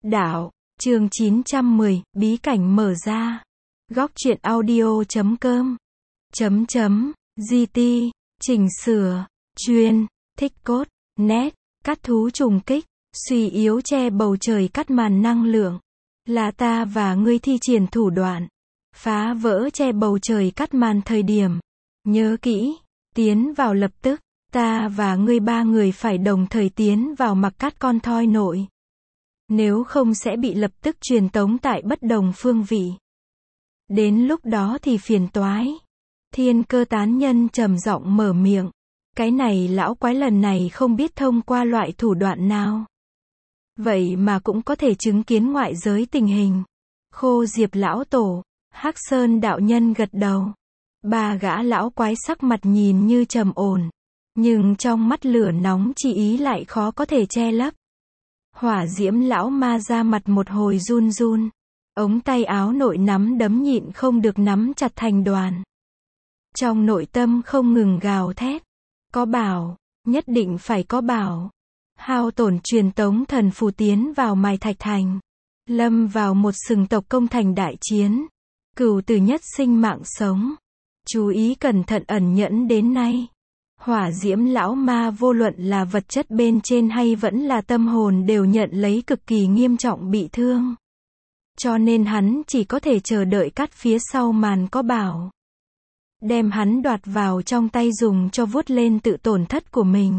Đạo, chương 910, bí cảnh mở ra. Góc truyện audio.com. GT, chỉnh sửa, chuyên, thích cốt, nét, cắt thú trùng kích, suy yếu che bầu trời cắt màn năng lượng. Là ta và ngươi thi triển thủ đoạn. Phá vỡ che bầu trời cắt màn thời điểm. Nhớ kỹ, tiến vào lập tức, ta và ngươi ba người phải đồng thời tiến vào mặc cắt con thoi nội. Nếu không sẽ bị lập tức truyền tống tại bất đồng phương vị. Đến lúc đó thì phiền toái. Thiên Cơ tán nhân trầm giọng mở miệng. Cái này lão quái lần này không biết thông qua loại thủ đoạn nào. Vậy mà cũng có thể chứng kiến ngoại giới tình hình. Khô Diệp lão tổ, Hắc Sơn đạo nhân gật đầu. Ba gã lão quái sắc mặt nhìn như trầm ổn. Nhưng trong mắt lửa nóng chi ý lại khó có thể che lấp. Hỏa diễm lão ma ra mặt một hồi run run. Ống tay áo nội nắm đấm nhịn không được nắm chặt thành đoàn. Trong nội tâm không ngừng gào thét. Có bảo, nhất định phải có bảo. Hao tổn truyền tống thần phù tiến vào Mài Thạch Thành. Lâm vào một sừng tộc công thành đại chiến. Cửu tử nhất sinh mạng sống. Chú ý cẩn thận ẩn nhẫn đến nay. Hỏa diễm lão ma vô luận là vật chất bên trên hay vẫn là tâm hồn đều nhận lấy cực kỳ nghiêm trọng bị thương. Cho nên hắn chỉ có thể chờ đợi cắt phía sau màn có bảo. Đem hắn đoạt vào trong tay dùng cho vuốt lên tự tổn thất của mình.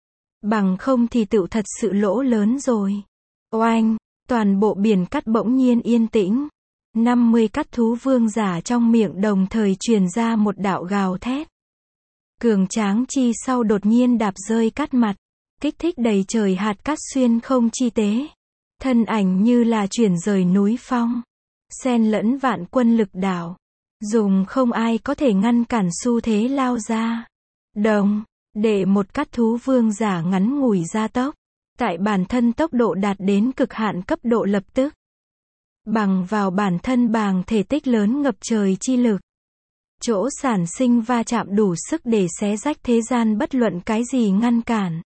Bằng không thì tựu thật sự lỗ lớn rồi. Oanh, toàn bộ biển cắt bỗng nhiên yên tĩnh. 50 cắt thú vương giả trong miệng đồng thời truyền ra một đạo gào thét. Cường tráng chi sau đột nhiên đạp rơi cắt mặt. Kích thích đầy trời hạt cát xuyên không chi tế. Thân ảnh như là chuyển rời núi phong. Xen lẫn vạn quân lực đảo. Dùng không ai có thể ngăn cản xu thế lao ra. Đồng, để một cắt thú vương giả ngắn ngủi gia tốc. Tại bản thân tốc độ đạt đến cực hạn cấp độ lập tức. Bằng vào bản thân bàng thể tích lớn ngập trời chi lực. Chỗ sản sinh va chạm đủ sức để xé rách thế gian bất luận cái gì ngăn cản.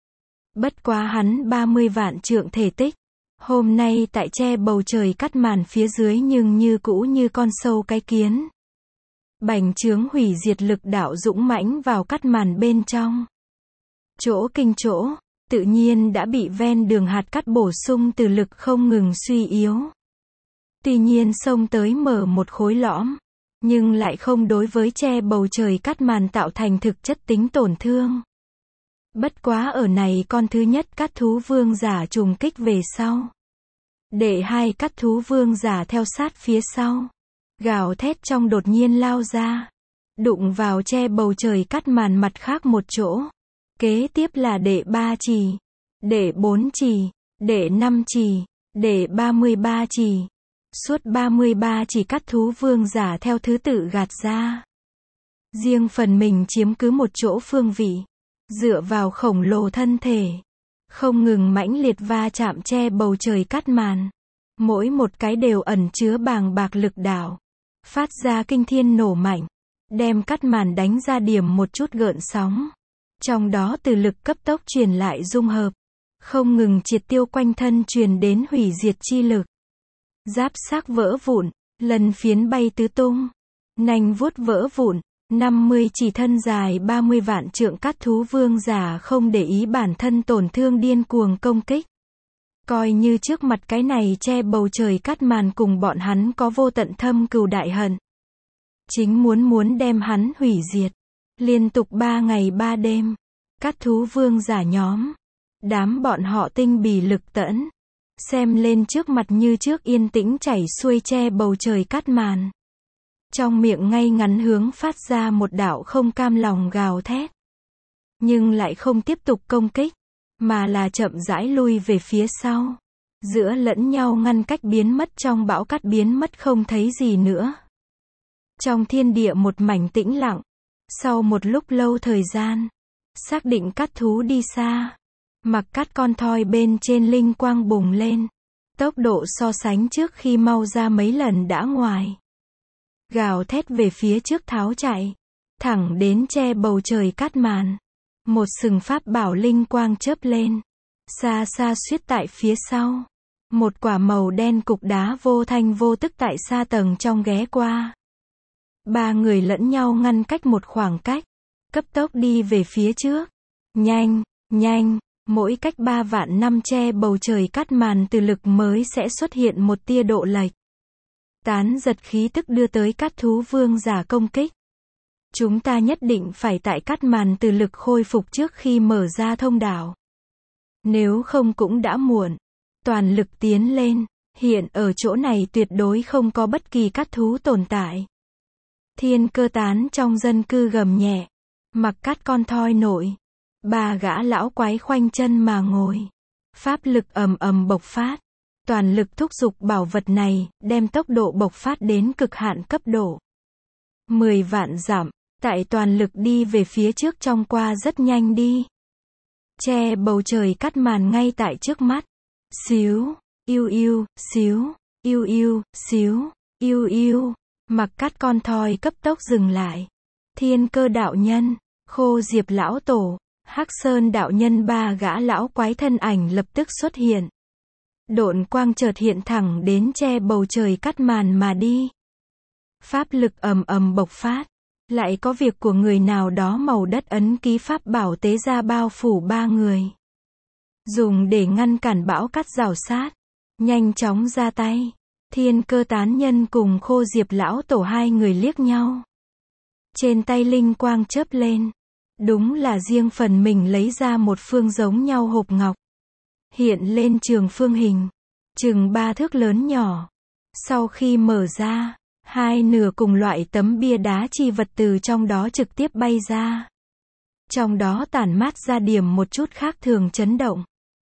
Bất quá hắn 30 vạn trượng thể tích. Hôm nay tại che bầu trời cắt màn phía dưới nhưng như cũ như con sâu cái kiến. Bành trướng hủy diệt lực đạo dũng mãnh vào cắt màn bên trong. Chỗ kinh chỗ, tự nhiên đã bị ven đường hạt cắt bổ sung từ lực không ngừng suy yếu. Tuy nhiên xông tới mở một khối lõm. Nhưng lại không đối với che bầu trời cắt màn tạo thành thực chất tính tổn thương. Bất quá ở này con thứ nhất cắt thú vương giả trùng kích về sau. Để hai cắt thú vương giả theo sát phía sau. Gào thét trong đột nhiên lao ra. Đụng vào che bầu trời cắt màn mặt khác một chỗ. Kế tiếp là đệ 3 chì. Đệ 4 chì. Đệ 5 chì. Đệ 33 chì. Suốt 33 chỉ cắt thú vương giả theo thứ tự gạt ra. Riêng phần mình chiếm cứ một chỗ phương vị. Dựa vào khổng lồ thân thể. Không ngừng mãnh liệt va chạm che bầu trời cắt màn. Mỗi một cái đều ẩn chứa bàng bạc lực đạo. Phát ra kinh thiên nổ mạnh. Đem cắt màn đánh ra điểm một chút gợn sóng. Trong đó từ lực cấp tốc truyền lại dung hợp. Không ngừng triệt tiêu quanh thân truyền đến hủy diệt chi lực. Giáp xác vỡ vụn, lần phiến bay tứ tung, nanh vuốt vỡ vụn, 50 chỉ thân dài 30 vạn trượng cắt thú vương giả không để ý bản thân tổn thương điên cuồng công kích. Coi như trước mặt cái này che bầu trời cắt màn cùng bọn hắn có vô tận thâm cừu đại hận. Chính muốn đem hắn hủy diệt. Liên tục 3 ngày 3 đêm, cắt thú vương giả nhóm. Đám bọn họ tinh bì lực tẫn. Xem lên trước mặt như trước yên tĩnh chảy xuôi che bầu trời cắt màn. Trong miệng ngay ngắn hướng phát ra một đạo không cam lòng gào thét. Nhưng lại không tiếp tục công kích, mà là chậm rãi lui về phía sau. Giữa lẫn nhau ngăn cách biến mất trong bão cắt biến mất không thấy gì nữa. Trong thiên địa một mảnh tĩnh lặng. Sau một lúc lâu thời gian, xác định cắt thú đi xa. Mặc cắt con thoi bên trên linh quang bùng lên. Tốc độ so sánh trước khi mau ra mấy lần đã ngoài. Gào thét về phía trước tháo chạy. Thẳng đến che bầu trời cắt màn. Một sừng pháp bảo linh quang chớp lên. Xa xa suýt tại phía sau. Một quả màu đen cục đá vô thanh vô tức tại xa tầng trong ghé qua. Ba người lẫn nhau ngăn cách một khoảng cách, cấp tốc đi về phía trước. Nhanh, nhanh, mỗi cách 3 vạn năm che bầu trời cắt màn từ lực mới sẽ xuất hiện một tia độ lệch. Tán giật khí tức đưa tới cát thú vương giả công kích. Chúng ta nhất định phải tại cắt màn từ lực khôi phục trước khi mở ra thông đạo. Nếu không cũng đã muộn. Toàn lực tiến lên, hiện ở chỗ này tuyệt đối không có bất kỳ cát thú tồn tại. Thiên Cơ Tán trong dân cư gầm nhẹ, mặc cát con thoi nổi. Ba gã lão quái khoanh chân mà ngồi. Pháp lực ầm ầm bộc phát. Toàn lực thúc giục bảo vật này, đem tốc độ bộc phát đến cực hạn cấp độ. 10 vạn dặm, tại toàn lực đi về phía trước trong qua rất nhanh đi. Che bầu trời cắt màn ngay tại trước mắt. Xíu, yêu yêu, xíu, yêu yêu, xíu, yêu yêu. Mặc cát con thoi cấp tốc dừng lại. Thiên Cơ đạo nhân, Khô Diệp lão tổ, Hắc Sơn đạo nhân, ba gã lão quái thân ảnh lập tức xuất hiện. Độn quang chợt hiện thẳng đến che bầu trời cắt màn mà đi. Pháp lực ầm ầm bộc phát. Lại có việc của người nào đó màu đất ấn ký pháp bảo tế ra bao phủ ba người. Dùng để ngăn cản bão cát rào sát. Nhanh chóng ra tay. Thiên Cơ tán nhân cùng Khô Diệp lão tổ hai người liếc nhau. Trên tay linh quang chớp lên. Đúng là riêng phần mình lấy ra một phương giống nhau hộp ngọc. Hiện lên trường phương hình. Chừng 3 thước lớn nhỏ. Sau khi mở ra, hai nửa cùng loại tấm bia đá chi vật từ trong đó trực tiếp bay ra. Trong đó tản mát ra điểm một chút khác thường chấn động.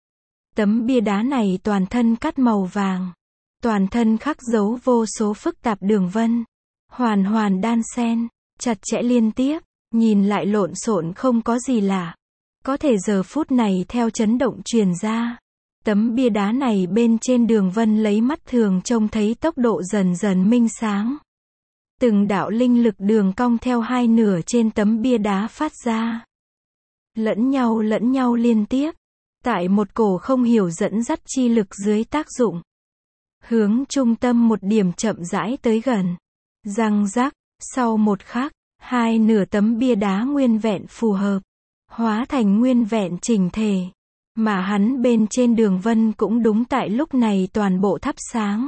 Tấm bia đá này toàn thân cắt màu vàng. Toàn thân khắc dấu vô số phức tạp đường vân. Hoàn hoàn đan xen, chặt chẽ liên tiếp, nhìn lại lộn xộn không có gì lạ. Có thể giờ phút này theo chấn động truyền ra. Tấm bia đá này bên trên đường vân lấy mắt thường trông thấy tốc độ dần dần minh sáng. Từng đạo linh lực đường cong theo hai nửa trên tấm bia đá phát ra. Lẫn nhau liên tiếp. Tại một cổ không hiểu dẫn dắt chi lực dưới tác dụng. Hướng trung tâm một điểm chậm rãi tới gần. Răng rắc, sau một khắc, hai nửa tấm bia đá nguyên vẹn phù hợp. Hóa thành nguyên vẹn chỉnh thể. Mà hắn bên trên đường vân cũng đúng tại lúc này toàn bộ thắp sáng.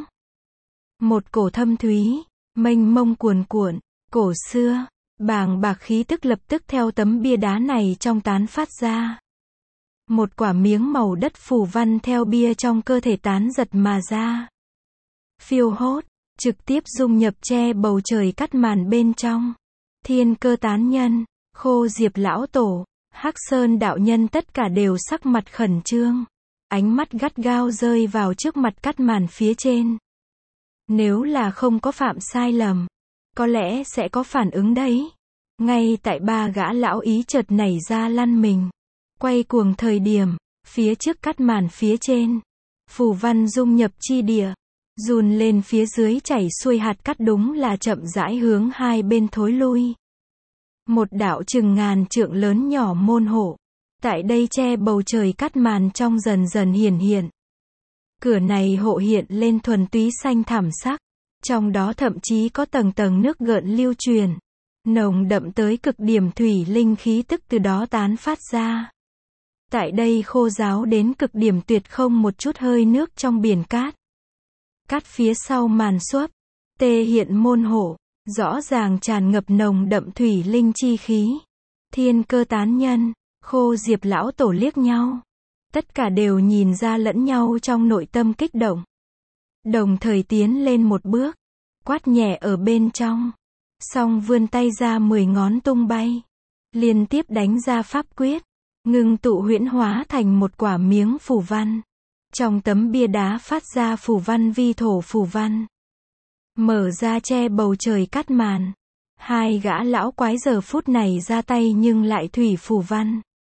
Một cổ thâm thúy, mênh mông cuồn cuộn, cổ xưa, bàng bạc khí tức lập tức theo tấm bia đá này trong tán phát ra. Một quả miếng màu đất phù văn theo bia trong cơ thể tán giật mà ra. Phiêu hốt, trực tiếp dung nhập che bầu trời cắt màn bên trong. Thiên Cơ tán nhân, Khô Diệp lão tổ, Hắc Sơn đạo nhân tất cả đều sắc mặt khẩn trương. Ánh mắt gắt gao rơi vào trước mặt cắt màn phía trên. Nếu là không có phạm sai lầm, có lẽ sẽ có phản ứng đấy. Ngay tại ba gã lão ý chợt nảy ra lăn mình. Quay cuồng thời điểm, phía trước cắt màn phía trên. Phù văn dung nhập chi địa. Dùn lên phía dưới chảy xuôi hạt cát đúng là chậm rãi hướng hai bên thối lui. Một đạo chừng ngàn trượng lớn nhỏ môn hộ. Tại đây che bầu trời cắt màn trong dần dần hiển hiện. Cửa này hộ hiện lên thuần túy xanh thẳm sắc. Trong đó thậm chí có tầng tầng nước gợn lưu truyền. Nồng đậm tới cực điểm thủy linh khí tức từ đó tán phát ra. Tại đây khô ráo đến cực điểm tuyệt không một chút hơi nước trong biển cát. Cát phía sau màn xuấp. Tê hiện môn hộ. Rõ ràng tràn ngập nồng đậm thủy linh chi khí. Thiên Cơ tán nhân, Khô Diệp lão tổ liếc nhau. Tất cả đều nhìn ra lẫn nhau trong nội tâm kích động. Đồng thời tiến lên một bước. Quát nhẹ ở bên trong. Xong vươn tay ra 10 ngón tung bay. Liên tiếp đánh ra pháp quyết. Ngưng tụ huyễn hóa thành một quả miếng phù văn. Trong tấm bia đá phát ra phù văn vi thổ phù văn. Mở ra che bầu trời cắt màn. Hai gã lão quái giờ phút này ra tay nhưng lại thủy phù văn.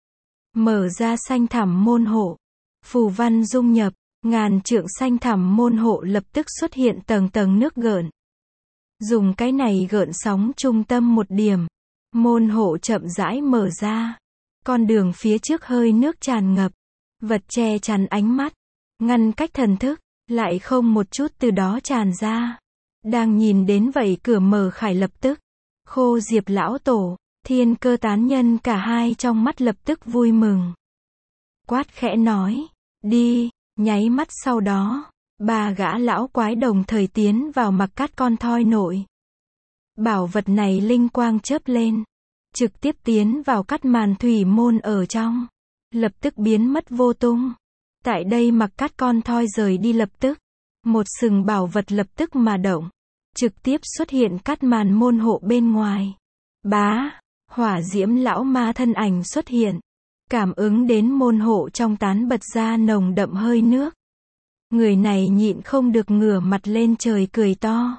Mở ra xanh thẳm môn hộ. Phù văn dung nhập, ngàn trượng xanh thẳm môn hộ lập tức xuất hiện tầng tầng nước gợn. Dùng cái này gợn sóng trung tâm một điểm. Môn hộ chậm rãi mở ra. Con đường phía trước hơi nước tràn ngập. Vật che chắn ánh mắt. Ngăn cách thần thức. lại không một chút từ đó tràn ra. Đang nhìn đến vậy cửa mở khải lập tức. Khô Diệp lão tổ, Thiên Cơ tán nhân cả hai trong mắt lập tức vui mừng. Quát khẽ nói, đi, nháy mắt sau đó, ba gã lão quái đồng thời tiến vào mặc cát con thoi nội. Bảo vật này linh quang chớp lên, trực tiếp tiến vào cát màn thủy môn ở trong, lập tức biến mất vô tung. Tại đây mặc cát con thoi rời đi lập tức, một sừng bảo vật lập tức mà động, trực tiếp xuất hiện cát màn môn hộ bên ngoài. Bá, hỏa diễm lão ma thân ảnh xuất hiện, cảm ứng đến môn hộ trong tán bật ra nồng đậm hơi nước. Người này nhịn không được ngửa mặt lên trời cười to.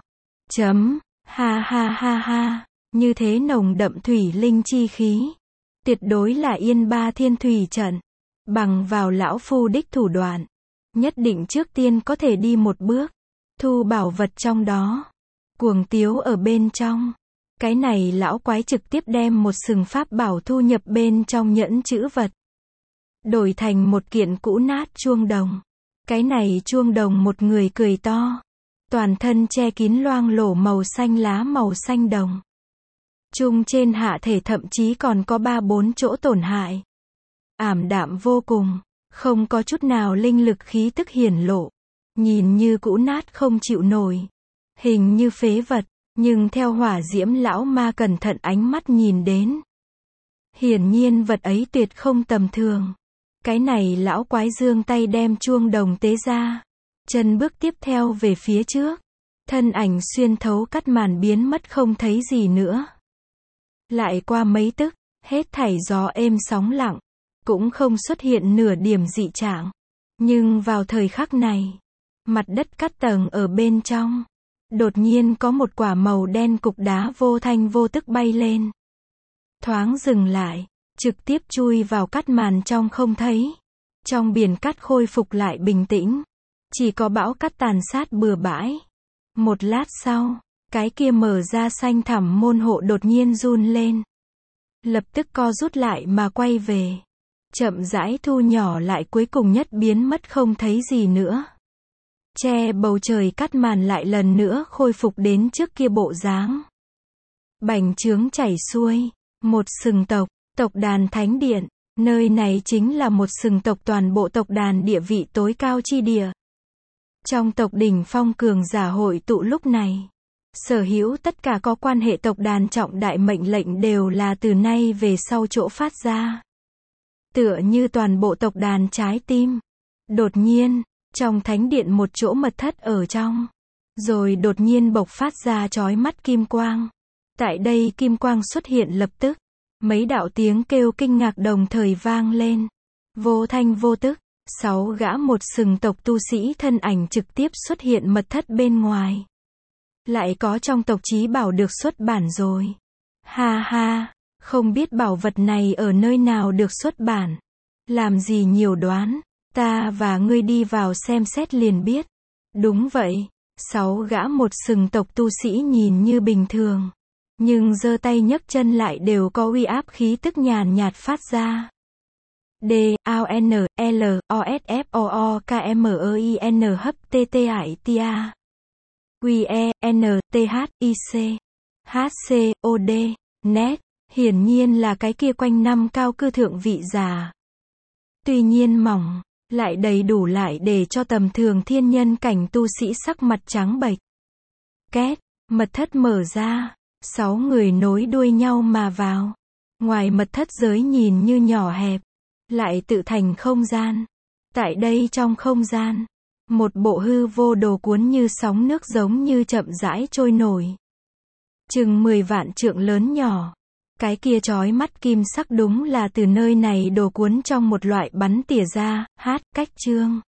Ha ha ha ha, như thế nồng đậm thủy linh chi khí. Tuyệt đối là Yên Ba Thiên Thủy trận. Bằng vào lão phu đích thủ đoạn, nhất định trước tiên có thể đi một bước, thu bảo vật trong đó. Cuồng tiếu ở bên trong. Cái này lão quái trực tiếp đem một sừng pháp bảo thu nhập bên trong nhẫn chữ vật. Đổi thành một kiện cũ nát chuông đồng. Cái này chuông đồng một người cười to. Toàn thân che kín loang lổ màu xanh lá màu xanh đồng. Chung trên hạ thể thậm chí còn có 3-4 chỗ tổn hại. Ảm đạm vô cùng, không có chút nào linh lực khí tức hiển lộ. Nhìn như cũ nát không chịu nổi. Hình như phế vật, nhưng theo hỏa diễm lão ma cẩn thận ánh mắt nhìn đến. Hiển nhiên vật ấy tuyệt không tầm thường. Cái này lão quái giương tay đem chuông đồng tế ra. Chân bước tiếp theo về phía trước. Thân ảnh xuyên thấu cắt màn biến mất không thấy gì nữa. Lại qua mấy tức, hết thảy gió êm sóng lặng. Cũng không xuất hiện nửa điểm dị trạng. Nhưng vào thời khắc này, mặt đất cắt tầng ở bên trong. Đột nhiên có một quả màu đen cục đá vô thanh vô tức bay lên. Thoáng dừng lại, trực tiếp chui vào cát màn trong không thấy. Trong biển cát khôi phục lại bình tĩnh. Chỉ có bão cát tàn sát bừa bãi. Một lát sau, cái kia mở ra xanh thẳm môn hộ đột nhiên run lên. Lập tức co rút lại mà quay về. Chậm rãi thu nhỏ lại cuối cùng nhất biến mất không thấy gì nữa. Che bầu trời cát màn lại lần nữa khôi phục đến trước kia bộ dáng. Bành trướng chảy xuôi. Một sừng tộc, tộc đàn thánh điện. Nơi này chính là một sừng tộc toàn bộ tộc đàn địa vị tối cao chi địa. Trong tộc đỉnh phong cường giả hội tụ lúc này. Sở hữu tất cả có quan hệ tộc đàn trọng đại mệnh lệnh đều là từ nay về sau chỗ phát ra. Tựa như toàn bộ tộc đàn trái tim. Đột nhiên, trong thánh điện một chỗ mật thất ở trong. Rồi đột nhiên bộc phát ra chói mắt kim quang. Tại đây kim quang xuất hiện lập tức. Mấy đạo tiếng kêu kinh ngạc đồng thời vang lên. Vô thanh vô tức, 6 gã một sừng tộc tu sĩ thân ảnh trực tiếp xuất hiện mật thất bên ngoài. Lại có trong tộc chí bảo được xuất bản rồi. Ha ha, không biết bảo vật này ở nơi nào được xuất bản. Làm gì nhiều đoán, ta và ngươi đi vào xem xét liền biết. Đúng vậy, 6 gã một sừng tộc tu sĩ nhìn như bình thường. Nhưng giơ tay nhấc chân lại đều có uy áp khí tức nhàn nhạt phát ra. D, A, N, L, O, S, F, O, O, K, M, E, I, N, hấp, T, T, I, T, A. Q, E, N, T, H, I, C. H, C, O, D, nét. Hiển nhiên là cái kia quanh năm cao cư thượng vị giả. Tuy nhiên mỏng, lại đầy đủ lại để cho tầm thường thiên nhân cảnh tu sĩ sắc mặt trắng bệch. Két, mật thất mở ra. 6 người nối đuôi nhau mà vào. Ngoài mật thất giới nhìn như nhỏ hẹp, lại tự thành không gian. Tại đây trong không gian, một bộ hư vô đồ cuốn như sóng nước giống như chậm rãi trôi nổi. Chừng 10 vạn trượng lớn nhỏ. Cái kia chói mắt kim sắc đúng là từ nơi này đồ cuốn trong một loại bắn tỉa ra, cách chương.